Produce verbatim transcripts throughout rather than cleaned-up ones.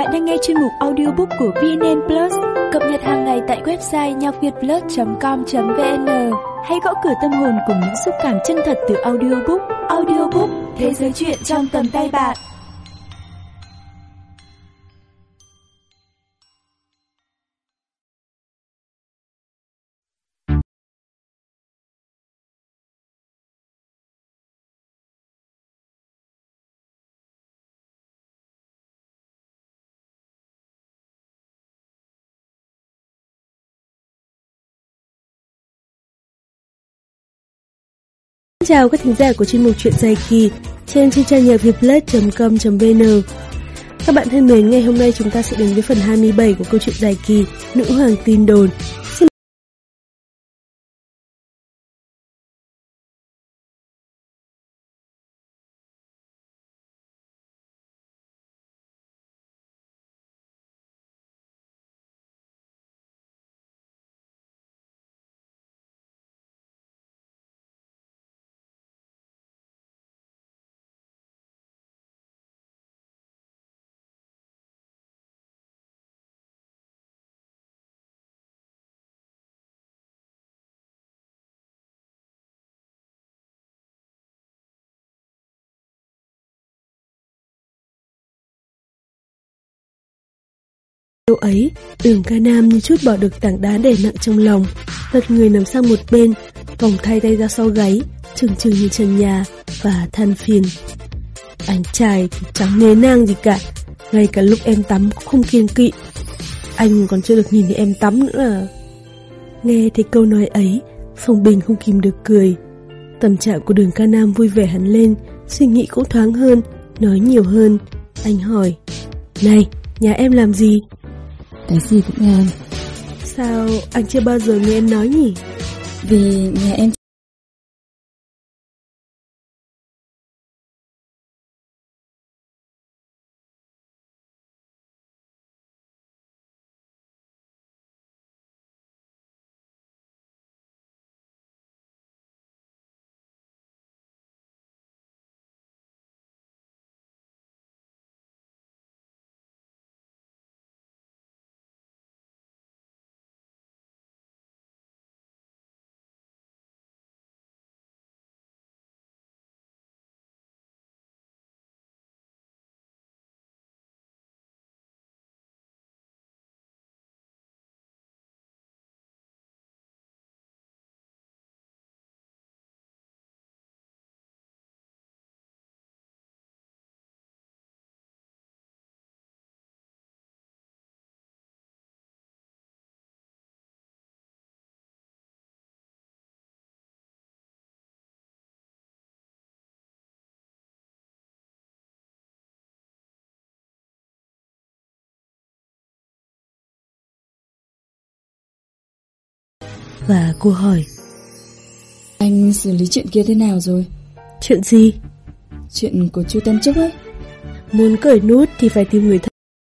Bạn đang nghe chuyên mục audiobook của vê en en Plus, cập nhật hàng ngày tại website nhacvietplus chấm com chấm vn. Hãy gõ cửa tâm hồn cùng những xúc cảm chân thật từ audiobook. Audiobook, thế giới truyện trong tầm tay bạn. Xin chào các thính giả của chuyên mục Chuyện dài kỳ trên trang nhacvietplus chấm com chấm vn. Các bạn thân mến, ngày hôm nay chúng ta sẽ đến với phần hai mươi bảy của câu chuyện dài kỳ Nữ hoàng tin đồn. Xin Lúc ấy, Đường Ca Nam như chút bỏ được tảng đá đè nặng trong lòng, lật người nằm sang một bên, vòng thay tay ra sau gáy, trừng trừng nhìn trần nhà và than phiền. Anh trai thì chẳng nề nang gì cả, ngay cả lúc em tắm cũng không kiêng kỵ. Anh còn chưa được nhìn thấy em tắm nữa à? Nghe thấy câu nói ấy, Phong Bình không kìm được cười. Tâm trạng của Đường Ca Nam vui vẻ hẳn lên, suy nghĩ cũng thoáng hơn, nói nhiều hơn. Anh hỏi: "Này, nhà em làm gì?" "Cái gì cũng làm." "Sao anh chưa bao giờ nghe em nói nhỉ?" "Vì nhà em..." Và cô hỏi: "Anh xử lý chuyện kia thế nào rồi?" "Chuyện gì?" "Chuyện của Chu Tân Trúc ấy." "Muốn cởi nút thì phải tìm người thân."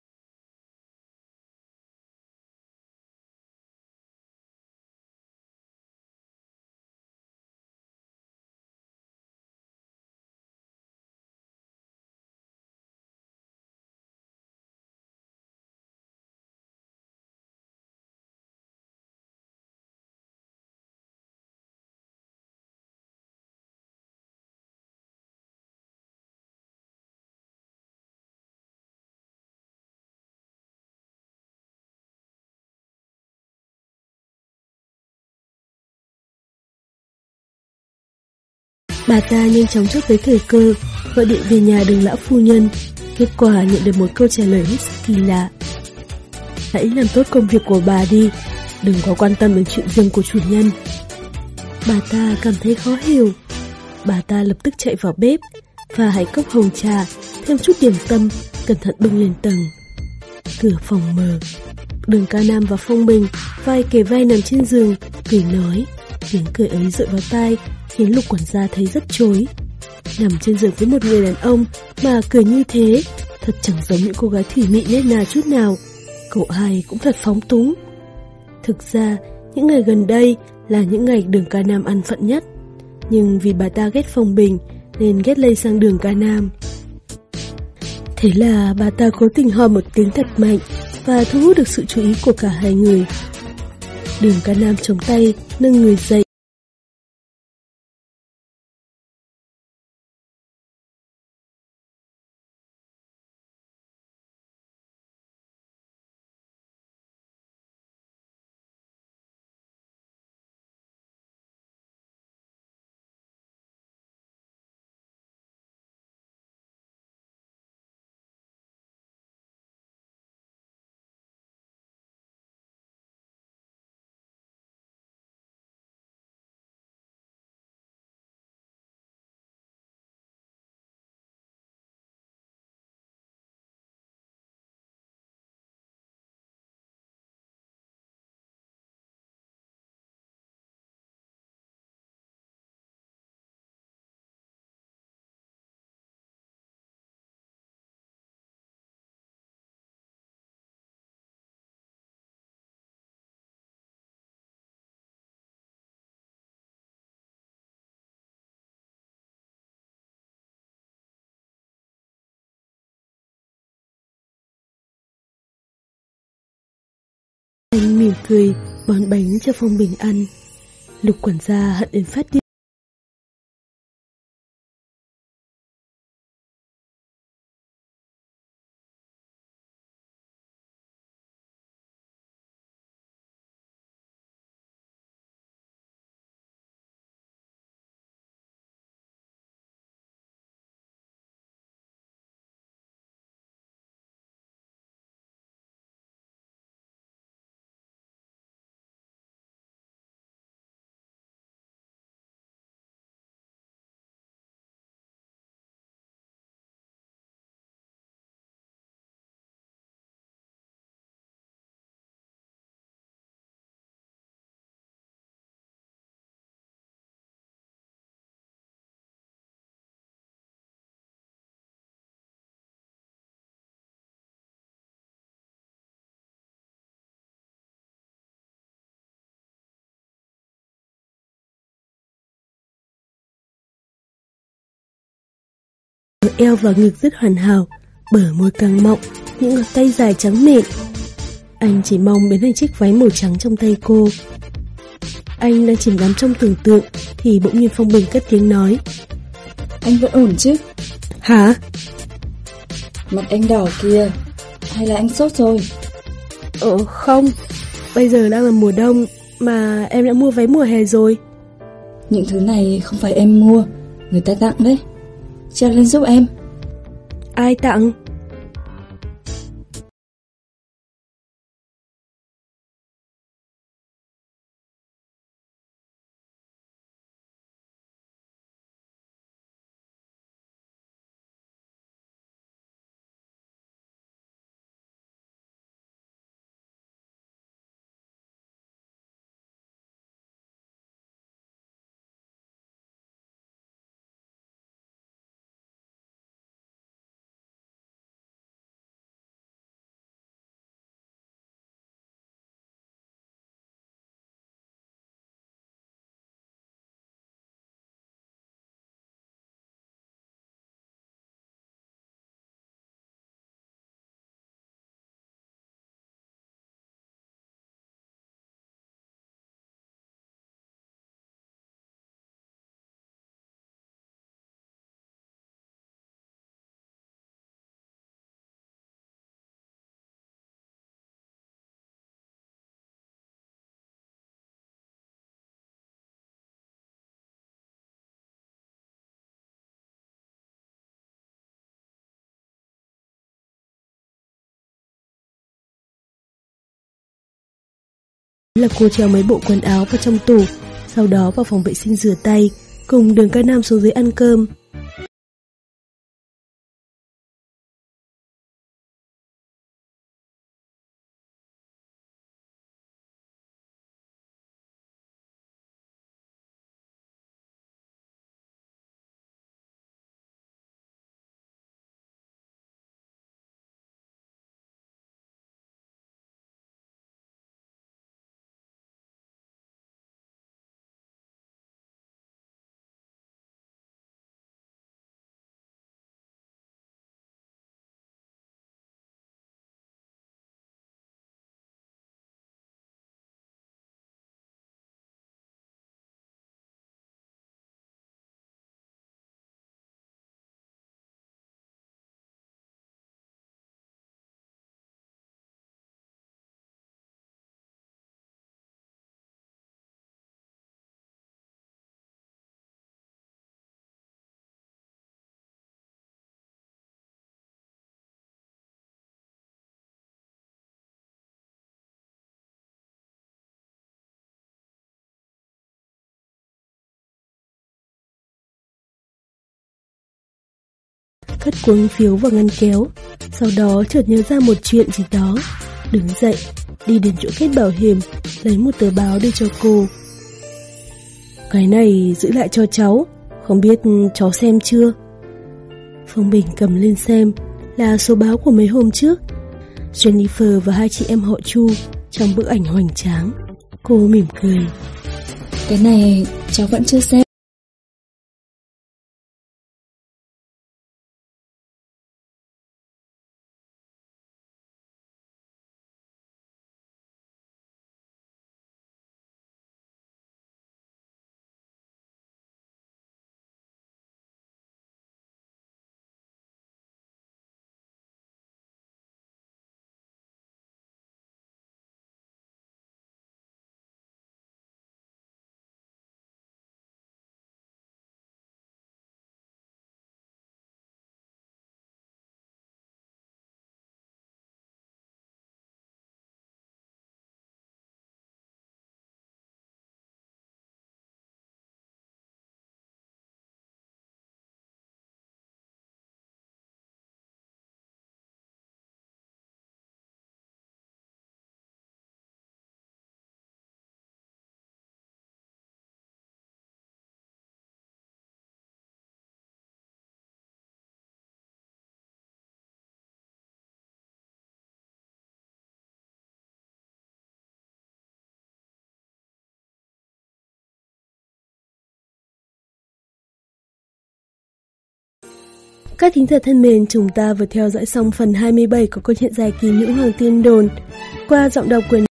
Bà ta nhanh chóng chốt lấy thời cơ, gọi điện về nhà Đường lão phu nhân. Kết quả nhận được một câu trả lời hết sức kỳ lạ: "Hãy làm tốt công việc của bà đi, đừng có quan tâm đến chuyện riêng của chủ nhân." Bà ta cảm thấy khó hiểu. Bà ta lập tức chạy vào bếp, pha hai cốc hồng trà, thêm chút điểm tâm, cẩn thận bưng lên tầng. Cửa phòng mở, Đường Ca Nam và Phong Bình vai kề vai nằm trên giường, cười nói. Tiếng cười ấy rội vào tai, khiến Lục quản gia thấy rất chối. Nằm trên giường với một người đàn ông mà cười như thế, thật chẳng giống những cô gái thủy mị nết na chút nào. Cậu hai cũng thật phóng túng. Thực ra, những ngày gần đây là những ngày Đường Ca Nam ăn phận nhất. Nhưng vì bà ta ghét Phong Bình nên ghét lây sang Đường Ca Nam. Thế là bà ta cố tình ho một tiếng thật mạnh và thu hút được sự chú ý của cả hai người. Đường Ca Nam chống tay, nâng người dậy. Anh mỉm cười, bón bánh cho Phong Bình ăn. Lục quản gia hận đến phát điên. Eo và ngực rất hoàn hảo, bờ môi căng mọng, những ngón tay dài trắng mịn. Anh chỉ mong biến thành chiếc váy màu trắng trong tay cô. Anh đang chìm đắm trong tưởng tượng thì bỗng nhiên Phong Bình cất tiếng nói: Anh vẫn ổn chứ? Hả? Mặt anh đỏ kìa, hay là anh sốt rồi? Ờ không, bây giờ đang là mùa đông mà em đã mua váy mùa hè rồi. Những thứ này không phải em mua, người ta tặng đấy. Treo lên giúp em. Ai tặng? Là cô treo mấy bộ quần áo vào trong tủ, sau đó vào phòng vệ sinh rửa tay, cùng Đường Ca Nam xuống dưới ăn cơm. cất cuống phiếu vào ngăn kéo. Sau đó chợt nhớ ra một chuyện gì đó, đứng dậy, đi đến chỗ kết bảo hiểm, lấy một tờ báo đưa cho cô. Cái này giữ lại cho cháu, không biết cháu xem chưa? Phong Bình cầm lên xem, là số báo của mấy hôm trước. Jennifer và hai chị em họ Chu trong bức ảnh hoành tráng. Cô mỉm cười. Cái này cháu vẫn chưa xem. Các thính giả thân mến, chúng ta vừa theo dõi xong phần hai mươi bảy của câu chuyện dài kỳ Nữ Hoàng Tiên Đồn qua giọng đọc của